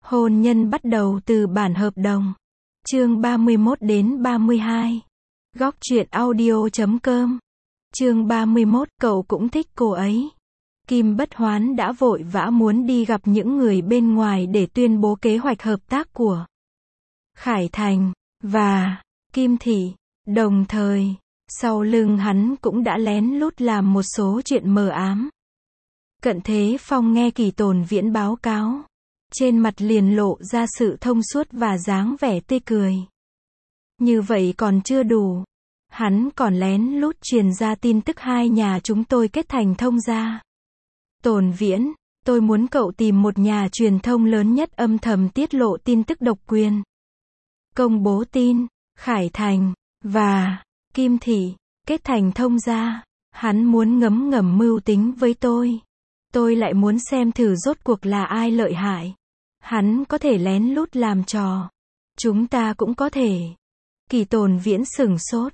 Hôn nhân bắt đầu từ bản hợp đồng. Chương 31 đến 32. Góc truyện audio.com. Chương 31, cậu cũng thích cô ấy. Kim Bất Hoán đã vội vã muốn đi gặp những người bên ngoài để tuyên bố kế hoạch hợp tác của Khải Thành và Kim Thị. Đồng thời, sau lưng hắn cũng đã lén lút làm một số chuyện mờ ám. Cận Thế Phong nghe Kỳ Tồn Viễn báo cáo, trên mặt liền lộ ra sự thông suốt và dáng vẻ tươi cười. Như vậy còn chưa đủ, hắn còn lén lút truyền ra tin tức hai nhà chúng tôi kết thành thông gia. Tồn Viễn, tôi muốn cậu tìm một nhà truyền thông lớn nhất âm thầm tiết lộ tin tức độc quyền. Công bố tin, Khải Thành và Kim Thị kết thành thông gia. Hắn muốn ngấm ngầm mưu tính với tôi. Tôi lại muốn xem thử rốt cuộc là ai lợi hại. Hắn có thể lén lút làm trò. Chúng ta cũng có thể. Kỳ Tồn Viễn sửng sốt.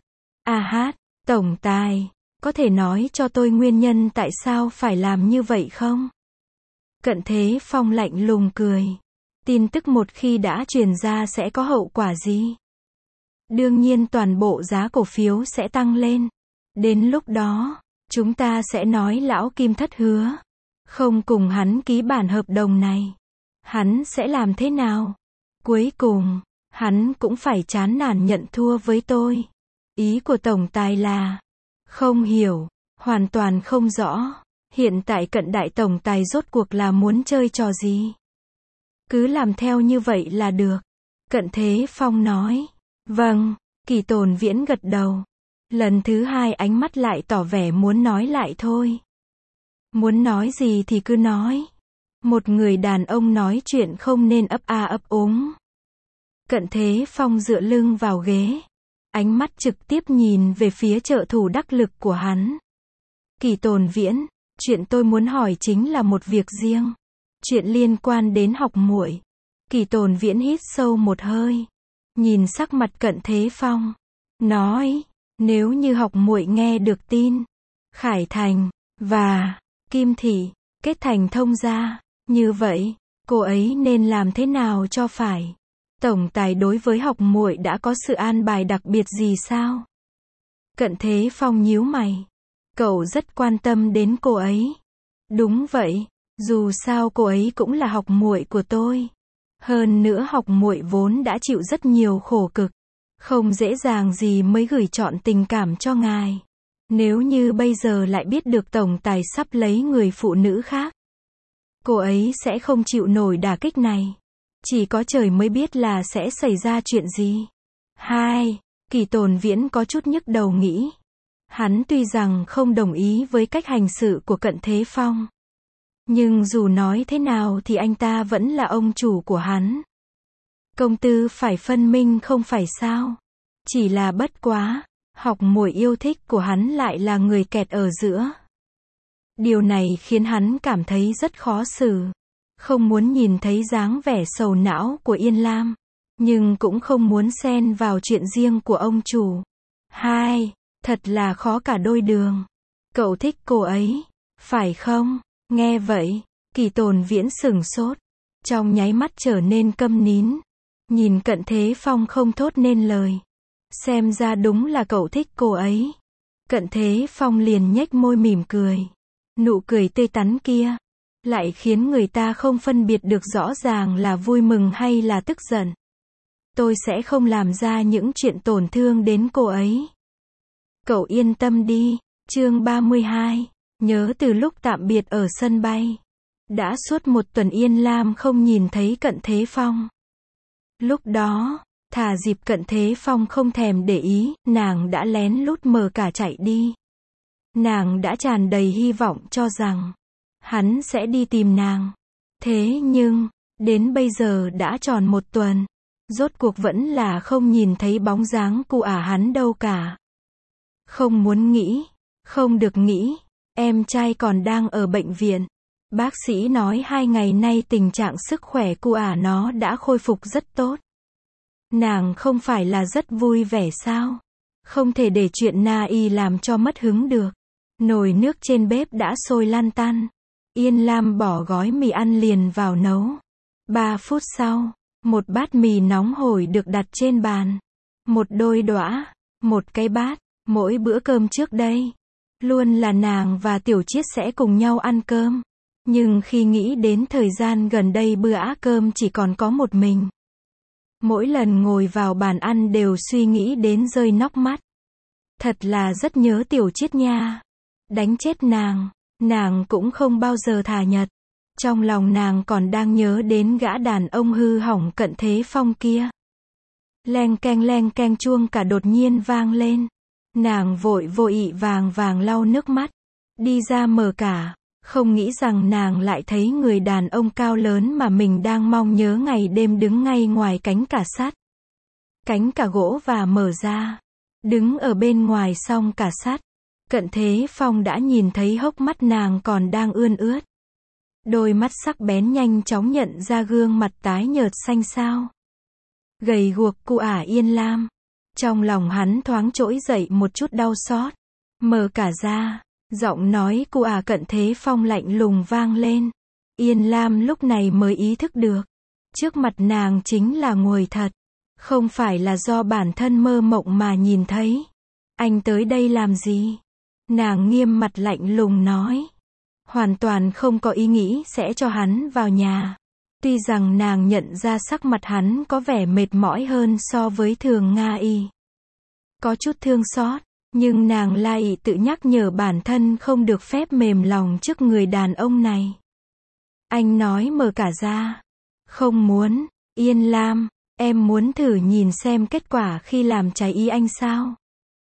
Tổng tài, có thể nói cho tôi nguyên nhân tại sao phải làm như vậy không? Cận Thế Phong lạnh lùng cười. Tin tức một khi đã truyền ra sẽ có hậu quả gì? Đương nhiên toàn bộ giá cổ phiếu sẽ tăng lên. Đến lúc đó, chúng ta sẽ nói lão Kim thất hứa. Không cùng hắn ký bản hợp đồng này. Hắn sẽ làm thế nào? Cuối cùng, hắn cũng phải chán nản nhận thua với tôi. Ý của tổng tài là, không hiểu, hoàn toàn không rõ. Hiện tại Cận đại tổng tài rốt cuộc là muốn chơi trò gì? Cứ làm theo như vậy là được. Cận Thế Phong nói. Vâng, Kỳ Tồn Viễn gật đầu. Lần thứ hai ánh mắt lại tỏ vẻ muốn nói lại thôi. Muốn nói gì thì cứ nói. Một người đàn ông nói chuyện không nên ấp a ấp úng. Cận Thế Phong dựa lưng vào ghế. Ánh mắt trực tiếp nhìn về phía trợ thủ đắc lực của hắn. Kỳ Tồn Viễn, chuyện tôi muốn hỏi chính là một việc riêng. Chuyện liên quan đến Học Muội. Kỳ Tồn Viễn hít sâu một hơi. Nhìn sắc mặt Cận Thế Phong. Nói, nếu như Học Muội nghe được tin Khải Thành và Kim Thị kết thành thông gia, như vậy, cô ấy nên làm thế nào cho phải? Tổng tài đối với Học Muội đã có sự an bài đặc biệt gì sao? Cận Thế Phong nhíu mày. Cậu rất quan tâm đến cô ấy. Đúng vậy, dù sao cô ấy cũng là Học Muội của tôi. Hơn nữa Học Muội vốn đã chịu rất nhiều khổ cực. Không dễ dàng gì mới gửi trọn tình cảm cho ngài. Nếu như bây giờ lại biết được tổng tài sắp lấy người phụ nữ khác, cô ấy sẽ không chịu nổi đả kích này. Chỉ có trời mới biết là sẽ xảy ra chuyện gì. Kỳ Tồn Viễn có chút nhức đầu nghĩ. Hắn tuy rằng không đồng ý với cách hành sự của Cận Thế Phong. Nhưng dù nói thế nào thì anh ta vẫn là ông chủ của hắn. Công tư phải phân minh không phải sao? Chỉ là bất quá, Học Muội yêu thích của hắn lại là người kẹt ở giữa. Điều này khiến hắn cảm thấy rất khó xử. Không muốn nhìn thấy dáng vẻ sầu não của Yên Lam, nhưng cũng không muốn xen vào chuyện riêng của ông chủ. Thật là khó cả đôi đường. Cậu thích cô ấy, phải không? Nghe vậy, Kỳ Tồn Viễn sửng sốt, trong nháy mắt trở nên câm nín. Nhìn Cận Thế Phong không thốt nên lời. Xem ra đúng là cậu thích cô ấy. Cận Thế Phong liền nhếch môi mỉm cười. Nụ cười tươi tắn kia lại khiến người ta không phân biệt được rõ ràng là vui mừng hay là tức giận. Tôi sẽ không làm ra những chuyện tổn thương đến cô ấy. Cậu yên tâm đi. Chương 32. Nhớ từ lúc tạm biệt ở sân bay. Đã suốt một tuần Yên Lam không nhìn thấy Cận Thế Phong. Lúc đó, thà dịp Cận Thế Phong không thèm để ý, nàng đã lén lút mờ cả chạy đi. Nàng đã tràn đầy hy vọng cho rằng hắn sẽ đi tìm nàng. Thế nhưng, đến bây giờ đã tròn một tuần. Rốt cuộc vẫn là không nhìn thấy bóng dáng của hắn đâu cả. Không muốn nghĩ, không được nghĩ. Em trai còn đang ở bệnh viện. Bác sĩ nói 2 ngày nay tình trạng sức khỏe của nó đã khôi phục rất tốt. Nàng không phải là rất vui vẻ sao? Không thể để chuyện Na Y làm cho mất hứng được. Nồi nước trên bếp đã sôi lăn tăn. Yên Lam bỏ gói mì ăn liền vào nấu. 3 phút sau, một bát mì nóng hổi được đặt trên bàn. Một đôi đũa, một cái bát, mỗi bữa cơm trước đây. Luôn là nàng và Tiểu Chiết sẽ cùng nhau ăn cơm. Nhưng khi nghĩ đến thời gian gần đây bữa cơm chỉ còn có một mình. Mỗi lần ngồi vào bàn ăn đều suy nghĩ đến rơi nước mắt. Thật là rất nhớ Tiểu Chiết nha. Đánh chết nàng cũng không bao giờ thả Nhật. Trong lòng nàng còn đang nhớ đến gã đàn ông hư hỏng Cận Thế Phong kia. Leng keng chuông cả đột nhiên vang lên. Nàng vội vàng lau nước mắt. Đi ra mở cả. Không nghĩ rằng nàng lại thấy người đàn ông cao lớn mà mình đang mong nhớ ngày đêm đứng ngay ngoài cánh cả sắt. Cánh cả gỗ và mở ra. Đứng ở bên ngoài song cả sắt. Cận Thế Phong đã nhìn thấy hốc mắt nàng còn đang ươn ướt. Đôi mắt sắc bén nhanh chóng nhận ra gương mặt tái nhợt xanh xao. Gầy guộc cụ ả Yên Lam. Trong lòng hắn thoáng trỗi dậy một chút đau xót. Mở cả ra, giọng nói cụ ả Cận Thế Phong lạnh lùng vang lên. Yên Lam lúc này mới ý thức được. Trước mặt nàng chính là Ngùi thật. Không phải là do bản thân mơ mộng mà nhìn thấy. Anh tới đây làm gì? Nàng nghiêm mặt lạnh lùng nói. Hoàn toàn không có ý nghĩ sẽ cho hắn vào nhà. Tuy rằng nàng nhận ra sắc mặt hắn có vẻ mệt mỏi hơn so với thường Nga y. Có chút thương xót, nhưng nàng lại tự nhắc nhở bản thân không được phép mềm lòng trước người đàn ông này. Anh nói mở cả ra. Không muốn, Yên Lam, em muốn thử nhìn xem kết quả khi làm trái ý anh sao?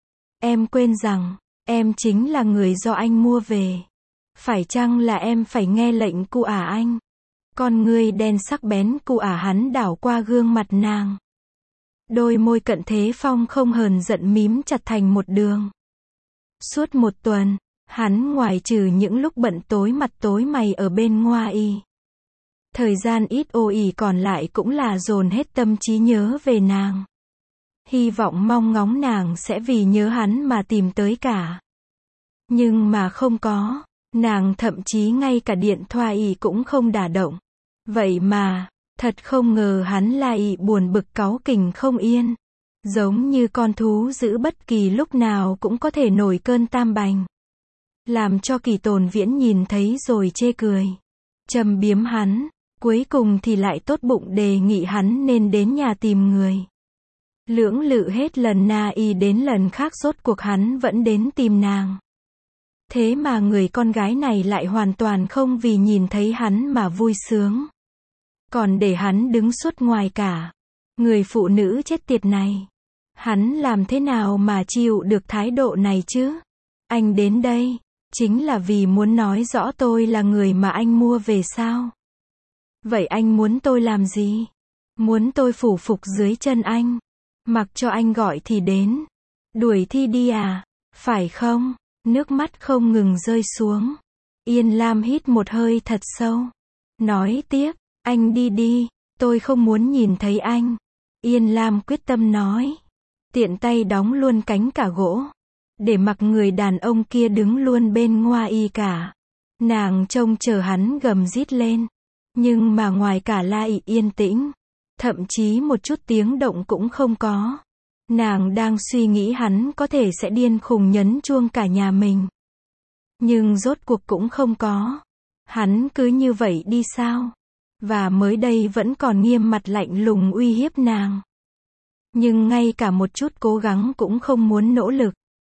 Em quên rằng, em chính là người do anh mua về. Phải chăng là em phải nghe lệnh cụ ả anh? Con ngươi đen sắc bén cụ ả hắn đảo qua gương mặt nàng. Đôi môi Cận Thế Phong không hờn giận mím chặt thành một đường. Suốt một tuần, hắn ngoài trừ những lúc bận tối mặt tối mày ở bên ngoài. Thời gian ít ỏi còn lại cũng là dồn hết tâm trí nhớ về nàng. Hy vọng mong ngóng nàng sẽ vì nhớ hắn mà tìm tới cả. Nhưng mà không có. Nàng thậm chí ngay cả điện thoại cũng không đả động. Vậy mà, thật không ngờ hắn lại buồn bực cáu kỉnh không yên. Giống như con thú dữ bất kỳ lúc nào cũng có thể nổi cơn tam bành. Làm cho Kỳ Tồn Viễn nhìn thấy rồi chê cười. Châm biếm hắn, cuối cùng thì lại tốt bụng đề nghị hắn nên đến nhà tìm người. Lưỡng lự hết lần này đến lần khác rốt cuộc hắn vẫn đến tìm nàng. Thế mà người con gái này lại hoàn toàn không vì nhìn thấy hắn mà vui sướng. Còn để hắn đứng suốt ngoài cả. Người phụ nữ chết tiệt này. Hắn làm thế nào mà chịu được thái độ này chứ? Anh đến đây, chính là vì muốn nói rõ tôi là người mà anh mua về sao? Vậy anh muốn tôi làm gì? Muốn tôi phủ phục dưới chân anh? Mặc cho anh gọi thì đến. Đuổi thi đi à? Phải không? Nước mắt không ngừng rơi xuống. Yên Lam hít một hơi thật sâu. Nói tiếp, anh đi đi, tôi không muốn nhìn thấy anh. Yên Lam quyết tâm nói. Tiện tay đóng luôn cánh cả gỗ. Để mặc người đàn ông kia đứng luôn bên ngoài cả. Nàng trông chờ hắn gầm rít lên. Nhưng mà ngoài cả lại yên tĩnh. Thậm chí một chút tiếng động cũng không có. Nàng đang suy nghĩ hắn có thể sẽ điên khùng nhấn chuông cả nhà mình. Nhưng rốt cuộc cũng không có. Hắn cứ như vậy đi sao? Và mới đây vẫn còn nghiêm mặt lạnh lùng uy hiếp nàng. Nhưng ngay cả một chút cố gắng cũng không muốn nỗ lực.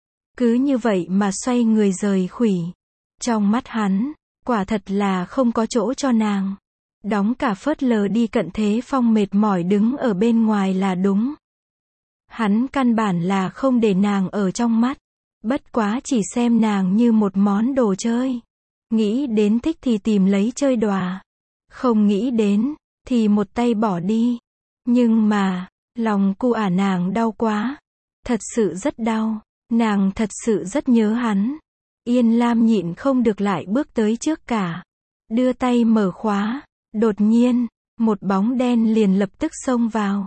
Cứ như vậy mà xoay người rời khuỷu. Trong mắt hắn, quả thật là không có chỗ cho nàng. Đóng cả phớt lờ đi Cận Thế Phong mệt mỏi đứng ở bên ngoài là đúng. Hắn căn bản là không để nàng ở trong mắt. Bất quá chỉ xem nàng như một món đồ chơi. Nghĩ đến thích thì tìm lấy chơi đùa. Không nghĩ đến, thì một tay bỏ đi. Nhưng mà, lòng cu ả nàng đau quá. Thật sự rất đau. Nàng thật sự rất nhớ hắn. Yên Lam nhịn không được lại bước tới trước cả. Đưa tay mở khóa. Đột nhiên, một bóng đen liền lập tức xông vào.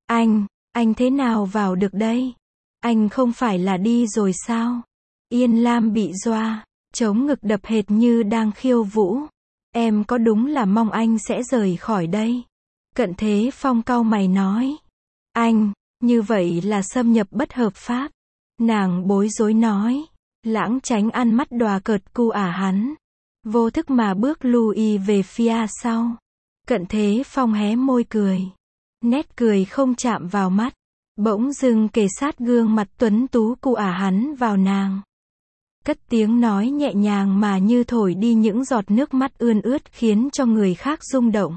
Anh thế nào vào được đây? Anh không phải là đi rồi sao? Yên Lam bị dọa, chống ngực đập hệt như đang khiêu vũ. Em có đúng là mong anh sẽ rời khỏi đây? Cận Thế Phong cau mày nói. Anh, như vậy là xâm nhập bất hợp pháp. Nàng bối rối nói. Lãng tránh ăn mắt đòa cợt cu hắn. Vô thức mà bước lùi về phía sau. Cận Thế Phong hé môi cười. Nét cười không chạm vào mắt. Bỗng dưng kề sát gương mặt tuấn tú cu hắn vào nàng. Cất tiếng nói nhẹ nhàng mà như thổi đi những giọt nước mắt ươn ướt khiến cho người khác rung động.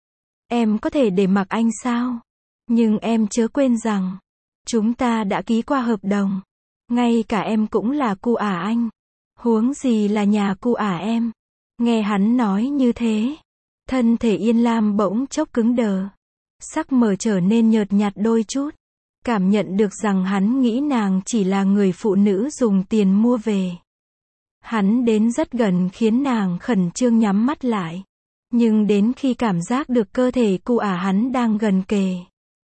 Em có thể để mặc anh sao? Nhưng em chớ quên rằng, chúng ta đã ký qua hợp đồng. Ngay cả em cũng là cu anh. Huống gì là nhà cu em. Nghe hắn nói như thế, thân thể Yên Lam bỗng chốc cứng đờ. Sắc mờ trở nên nhợt nhạt đôi chút. Cảm nhận được rằng hắn nghĩ nàng chỉ là người phụ nữ dùng tiền mua về. Hắn đến rất gần khiến nàng khẩn trương nhắm mắt lại. Nhưng đến khi cảm giác được cơ thể cu hắn đang gần kề,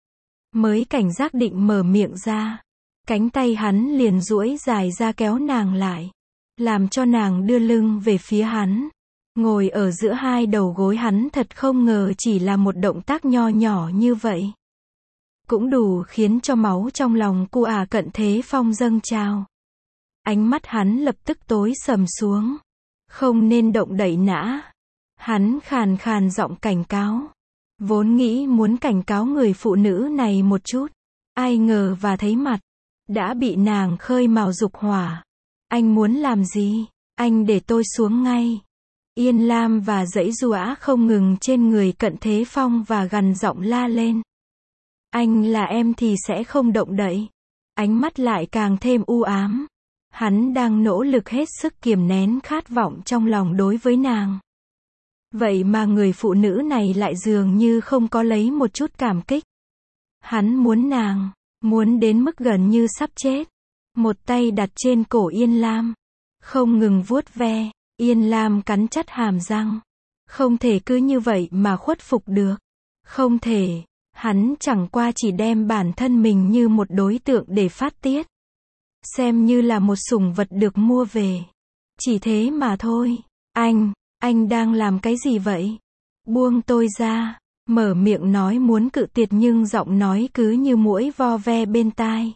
mới cảnh giác định mở miệng ra. Cánh tay hắn liền duỗi dài ra kéo nàng lại, làm cho nàng đưa lưng về phía hắn. Ngồi ở giữa hai đầu gối hắn thật không ngờ chỉ là một động tác nho nhỏ như vậy. Cũng đủ khiến cho máu trong lòng cu Cận Thế Phong dâng trào. Ánh mắt hắn lập tức tối sầm xuống. Không nên động đậy nã. Hắn khàn khàn giọng cảnh cáo. Vốn nghĩ muốn cảnh cáo người phụ nữ này một chút. Ai ngờ và thấy mặt. Đã bị nàng khơi mào dục hỏa. Anh muốn làm gì? Anh để tôi xuống ngay. Yên Lam và giãy giụa không ngừng trên người Cận Thế Phong và gằn giọng la lên. Anh là em thì sẽ không động đậy. Ánh mắt lại càng thêm u ám. Hắn đang nỗ lực hết sức kiềm nén khát vọng trong lòng đối với nàng. Vậy mà người phụ nữ này lại dường như không có lấy một chút cảm kích. Hắn muốn nàng, muốn đến mức gần như sắp chết. Một tay đặt trên cổ Yên Lam, không ngừng vuốt ve. Yên Lam cắn chặt hàm răng. Không thể cứ như vậy mà khuất phục được. Không thể. Hắn chẳng qua chỉ đem bản thân mình như một đối tượng để phát tiết. Xem như là một sủng vật được mua về. Chỉ thế mà thôi. Anh đang làm cái gì vậy? Buông tôi ra. Mở miệng nói muốn cự tuyệt nhưng giọng nói cứ như muỗi vo ve bên tai.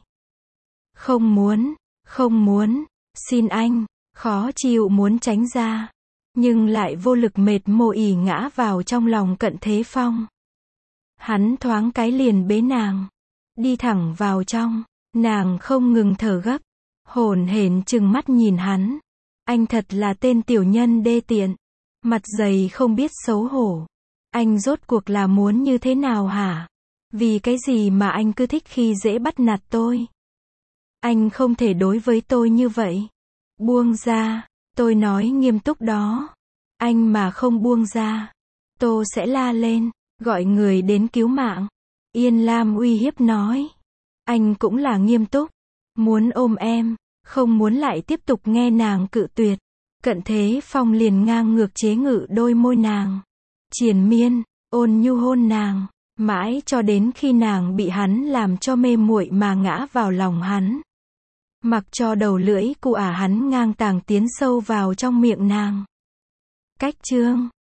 Không muốn, xin anh. Khó chịu muốn tránh ra. Nhưng lại vô lực mệt mỏi ngã vào trong lòng Cận Thế Phong. Hắn thoáng cái liền bế nàng. Đi thẳng vào trong. Nàng không ngừng thở gấp. Hổn hển trừng mắt nhìn hắn. Anh thật là tên tiểu nhân đê tiện. Mặt dày không biết xấu hổ. Anh rốt cuộc là muốn như thế nào hả? Vì cái gì mà anh cứ thích khi dễ bắt nạt tôi? Anh không thể đối với tôi như vậy. Buông ra. Tôi nói nghiêm túc đó. Anh mà không buông ra, tôi sẽ la lên, gọi người đến cứu mạng. Yên Lam uy hiếp nói. Anh cũng là nghiêm túc. Muốn ôm em, không muốn lại tiếp tục nghe nàng cự tuyệt. Cận Thế Phong liền ngang ngược chế ngự đôi môi nàng. Triền miên, ôn nhu hôn nàng. Mãi cho đến khi nàng bị hắn làm cho mê muội mà ngã vào lòng hắn. Mặc cho đầu lưỡi của hắn ngang tàng tiến sâu vào trong miệng nàng. Cách chương